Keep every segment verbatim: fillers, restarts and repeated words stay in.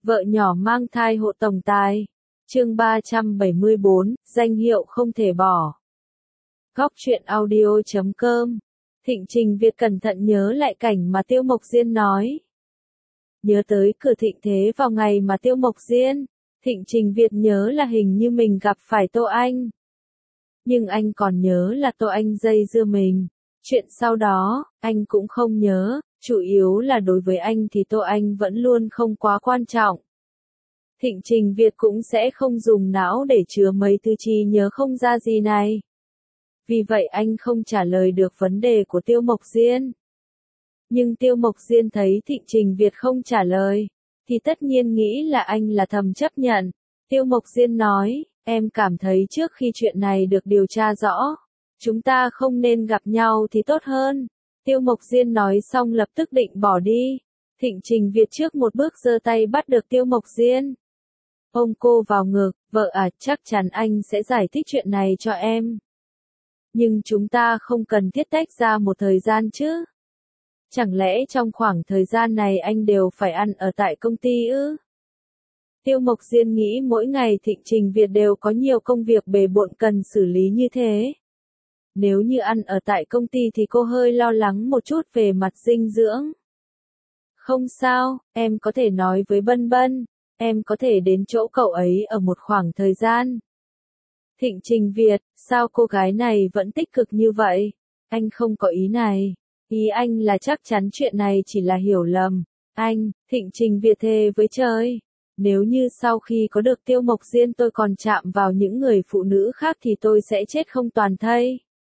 Vợ nhỏ mang thai hộ tổng tài. Chương ba trăm bảy mươi bốn, danh hiệu không thể bỏ. Góc truyện audio chấm com. Thịnh Trình Việt cẩn thận nhớ lại cảnh mà Tiêu Mộc Diên nói. Nhớ tới cửa Thịnh Thế vào ngày mà Tiêu Mộc Diên, Thịnh Trình Việt nhớ là hình như mình gặp phải Tô Anh. Nhưng anh còn nhớ là Tô Anh dây dưa mình. Chuyện sau đó, anh cũng không nhớ, chủ yếu là đối với anh thì Tô Anh vẫn luôn không quá quan trọng. Thịnh Trình Việt cũng sẽ không dùng não để chứa mấy thứ trí nhớ không ra gì này. Vì vậy anh không trả lời được vấn đề của Tiêu Mộc Diên. Nhưng Tiêu Mộc Diên thấy Thịnh Trình Việt không trả lời, thì tất nhiên nghĩ là anh là thầm chấp nhận. Tiêu Mộc Diên nói, em cảm thấy trước khi chuyện này được điều tra rõ, chúng ta không nên gặp nhau thì tốt hơn. Tiêu Mộc Diên nói xong lập tức định bỏ đi. Thịnh Trình Việt trước một bước giơ tay bắt được Tiêu Mộc Diên. Ôm cô vào ngực, vợ à, chắc chắn anh sẽ giải thích chuyện này cho em. Nhưng chúng ta không cần thiết tách ra một thời gian chứ. Chẳng lẽ trong khoảng thời gian này anh đều phải ăn ở tại công ty ư? Tiêu Mộc Diên nghĩ mỗi ngày Thịnh Trình Việt đều có nhiều công việc bề bộn cần xử lý như thế. Nếu như ăn ở tại công ty thì cô hơi lo lắng một chút về mặt dinh dưỡng. Không sao, em có thể nói với Bân Bân, em có thể đến chỗ cậu ấy ở một khoảng thời gian. Thịnh Trình Việt, sao cô gái này vẫn tích cực như vậy? Anh không có ý này. Ý anh là chắc chắn chuyện này chỉ là hiểu lầm. Anh, Thịnh Trình Việt thề với trời. Nếu như sau khi có được Tiêu Mộc Diên tôi còn chạm vào những người phụ nữ khác thì tôi sẽ chết không toàn thây.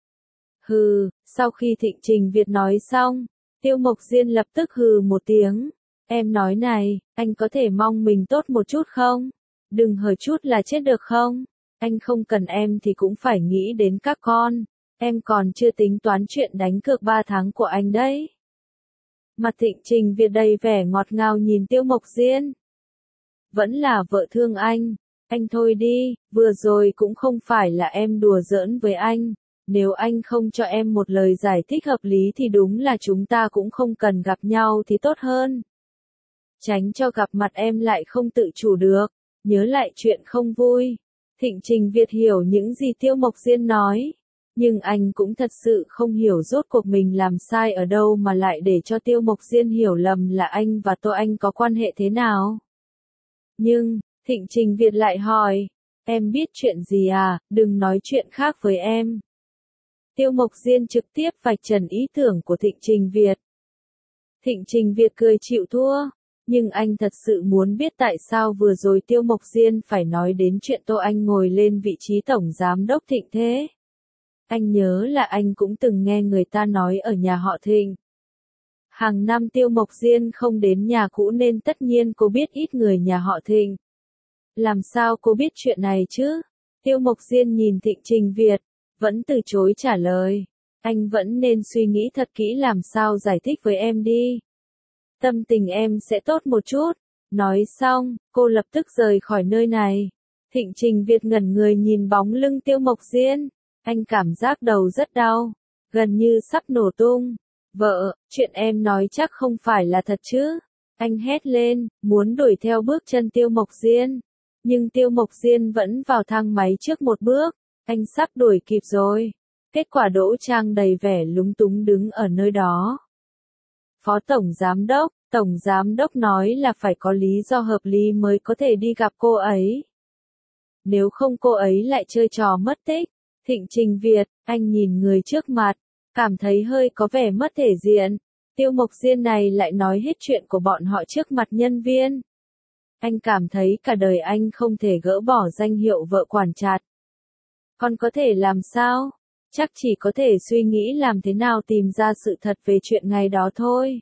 Hừ, sau khi Thịnh Trình Việt nói xong, Tiêu Mộc Diên lập tức hừ một tiếng. Em nói này, anh có thể mong mình tốt một chút không? Đừng hời chút là chết được không? Anh không cần em thì cũng phải nghĩ đến các con. Em còn chưa tính toán chuyện đánh cược ba tháng của anh đấy. Mặt Thịnh Trình Việt đầy vẻ ngọt ngào nhìn Tiêu Mộc Diên. Vẫn là vợ thương anh. Anh thôi đi, vừa rồi cũng không phải là em đùa giỡn với anh. Nếu anh không cho em một lời giải thích hợp lý thì đúng là chúng ta cũng không cần gặp nhau thì tốt hơn. Tránh cho gặp mặt em lại không tự chủ được, nhớ lại chuyện không vui. Thịnh Trình Việt hiểu những gì Tiêu Mộc Diên nói, nhưng anh cũng thật sự không hiểu rốt cuộc mình làm sai ở đâu mà lại để cho Tiêu Mộc Diên hiểu lầm là anh và Tô Anh có quan hệ thế nào. Nhưng, Thịnh Trình Việt lại hỏi, em biết chuyện gì à, đừng nói chuyện khác với em. Tiêu Mộc Diên trực tiếp vạch trần ý tưởng của Thịnh Trình Việt. Thịnh Trình Việt cười chịu thua, nhưng anh thật sự muốn biết tại sao vừa rồi Tiêu Mộc Diên phải nói đến chuyện Tô Anh ngồi lên vị trí tổng giám đốc Thịnh thế. Anh nhớ là anh cũng từng nghe người ta nói ở nhà họ Thịnh. Hàng năm Tiêu Mộc Diên không đến nhà cũ nên tất nhiên cô biết ít người nhà họ Thịnh. Làm sao cô biết chuyện này chứ? Tiêu Mộc Diên nhìn Thịnh Trình Việt, vẫn từ chối trả lời. Anh vẫn nên suy nghĩ thật kỹ làm sao giải thích với em đi. Tâm tình em sẽ tốt một chút. Nói xong, cô lập tức rời khỏi nơi này. Thịnh Trình Việt ngẩn người nhìn bóng lưng Tiêu Mộc Diên. Anh cảm giác đầu rất đau, gần như sắp nổ tung. Vợ, chuyện em nói chắc không phải là thật chứ? Anh hét lên, muốn đuổi theo bước chân Tiêu Mộc Diên. Nhưng Tiêu Mộc Diên vẫn vào thang máy trước một bước. Anh sắp đuổi kịp rồi. Kết quả Đỗ Trang đầy vẻ lúng túng đứng ở nơi đó. Phó Tổng Giám Đốc, Tổng Giám Đốc nói là phải có lý do hợp lý mới có thể đi gặp cô ấy. Nếu không cô ấy lại chơi trò mất tích. Thịnh Trình Việt, anh nhìn người trước mặt, cảm thấy hơi có vẻ mất thể diện. Tiêu Mộc Diên này lại nói hết chuyện của bọn họ trước mặt nhân viên. Anh cảm thấy cả đời anh không thể gỡ bỏ danh hiệu vợ quản chặt. Còn có thể làm sao? Chắc chỉ có thể suy nghĩ làm thế nào tìm ra sự thật về chuyện ngày đó thôi.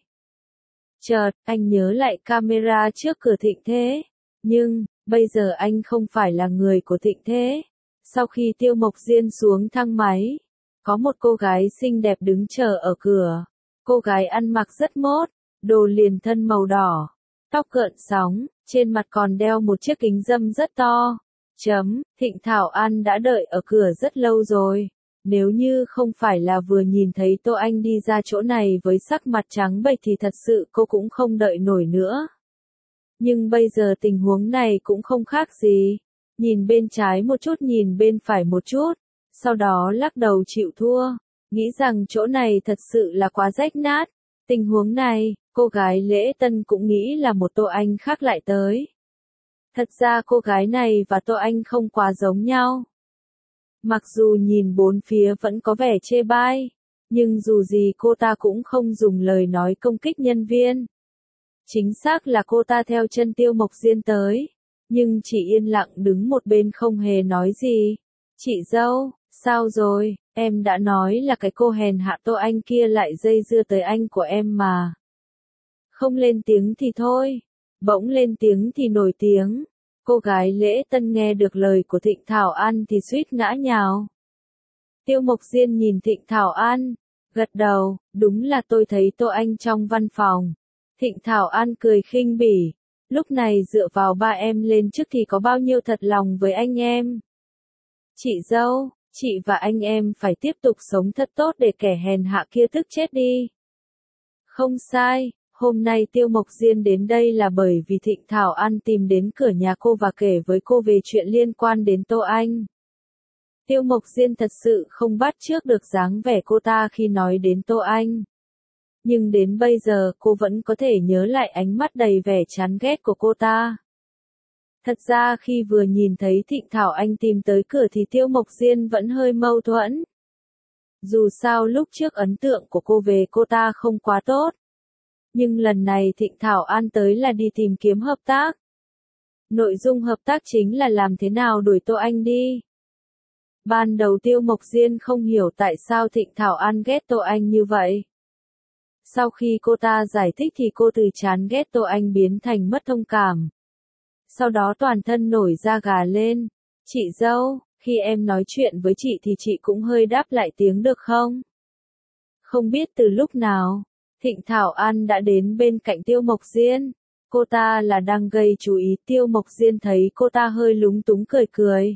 Chợt, anh nhớ lại camera trước cửa Thịnh Thế. Nhưng, bây giờ anh không phải là người của Thịnh Thế. Sau khi Tiêu Mộc Diên xuống thang máy, có một cô gái xinh đẹp đứng chờ ở cửa. Cô gái ăn mặc rất mốt, đồ liền thân màu đỏ, tóc gợn sóng, trên mặt còn đeo một chiếc kính râm rất to. Chấm, Thịnh Thảo An đã đợi ở cửa rất lâu rồi. Nếu như không phải là vừa nhìn thấy Tô Anh đi ra chỗ này với sắc mặt trắng bệch thì thật sự cô cũng không đợi nổi nữa. Nhưng bây giờ tình huống này cũng không khác gì. Nhìn bên trái một chút nhìn bên phải một chút, sau đó lắc đầu chịu thua, nghĩ rằng chỗ này thật sự là quá rách nát. Tình huống này, cô gái lễ tân cũng nghĩ là một Tô Anh khác lại tới. Thật ra cô gái này và Tô Anh không quá giống nhau. Mặc dù nhìn bốn phía vẫn có vẻ chê bai, nhưng dù gì cô ta cũng không dùng lời nói công kích nhân viên. Chính xác là cô ta theo chân Tiêu Mộc Diên tới, nhưng chỉ yên lặng đứng một bên không hề nói gì. Chị dâu, sao rồi, em đã nói là cái cô hèn hạ Tô Anh kia lại dây dưa tới anh của em mà. Không lên tiếng thì thôi, bỗng lên tiếng thì nổi tiếng. Cô gái lễ tân nghe được lời của Thịnh Thảo An thì suýt ngã nhào. Tiêu Mộc Diên nhìn Thịnh Thảo An, gật đầu, đúng là tôi thấy Tô Anh trong văn phòng. Thịnh Thảo An cười khinh bỉ, lúc này dựa vào ba em lên trước thì có bao nhiêu thật lòng với anh em. Chị dâu, chị và anh em phải tiếp tục sống thật tốt để kẻ hèn hạ kia tức chết đi. Không sai, hôm nay Tiêu Mộc Diên đến đây là bởi vì Thịnh Thảo An tìm đến cửa nhà cô và kể với cô về chuyện liên quan đến Tô Anh. Tiêu Mộc Diên thật sự không bắt chước được dáng vẻ cô ta khi nói đến Tô Anh. Nhưng đến bây giờ cô vẫn có thể nhớ lại ánh mắt đầy vẻ chán ghét của cô ta. Thật ra khi vừa nhìn thấy Thịnh Thảo Anh tìm tới cửa thì Tiêu Mộc Diên vẫn hơi mâu thuẫn. Dù sao lúc trước ấn tượng của cô về cô ta không quá tốt. Nhưng lần này Thịnh Thảo An tới là đi tìm kiếm hợp tác. Nội dung hợp tác chính là làm thế nào đuổi Tô Anh đi. Ban đầu Tiêu Mộc Diên không hiểu tại sao Thịnh Thảo An ghét Tô Anh như vậy. Sau khi cô ta giải thích thì cô từ chán ghét Tô Anh biến thành mất thông cảm. Sau đó toàn thân nổi da gà lên. Chị dâu, khi em nói chuyện với chị thì chị cũng hơi đáp lại tiếng được không? Không biết từ lúc nào, Thịnh Thảo An đã đến bên cạnh Tiêu Mộc Diên. Cô ta là đang gây chú ý. Tiêu Mộc Diên thấy cô ta hơi lúng túng cười cười.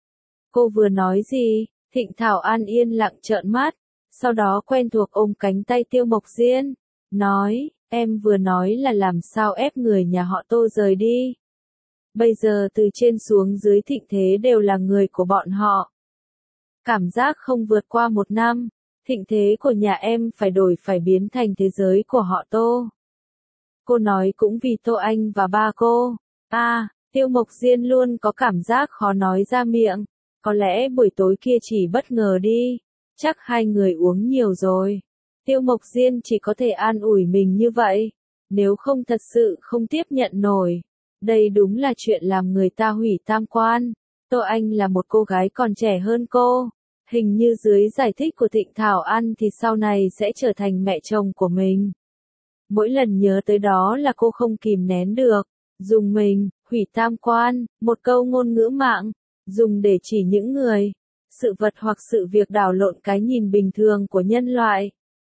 Cô vừa nói gì? Thịnh Thảo An yên lặng trợn mắt. Sau đó quen thuộc ôm cánh tay Tiêu Mộc Diên. Nói, em vừa nói là làm sao ép người nhà họ Tô rời đi. Bây giờ từ trên xuống dưới Thịnh Thế đều là người của bọn họ. Cảm giác không vượt qua một năm, Thịnh Thế của nhà em phải đổi phải biến thành thế giới của họ Tô. Cô nói cũng vì Tô Anh và ba cô. À, Tiêu Mộc Diên luôn có cảm giác khó nói ra miệng. Có lẽ buổi tối kia chỉ bất ngờ đi. Chắc hai người uống nhiều rồi. Tiêu Mộc Diên chỉ có thể an ủi mình như vậy. Nếu không thật sự không tiếp nhận nổi. Đây đúng là chuyện làm người ta hủy tam quan. Tô Anh là một cô gái còn trẻ hơn cô. Hình như dưới giải thích của Thịnh Thảo An thì sau này sẽ trở thành mẹ chồng của mình. Mỗi lần nhớ tới đó là cô không kìm nén được. Dùng mình, hủy tam quan, một câu ngôn ngữ mạng. Dùng để chỉ những người, sự vật hoặc sự việc đảo lộn cái nhìn bình thường của nhân loại.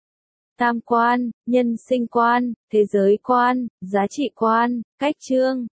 Tam quan, nhân sinh quan, thế giới quan, giá trị quan, cách chương.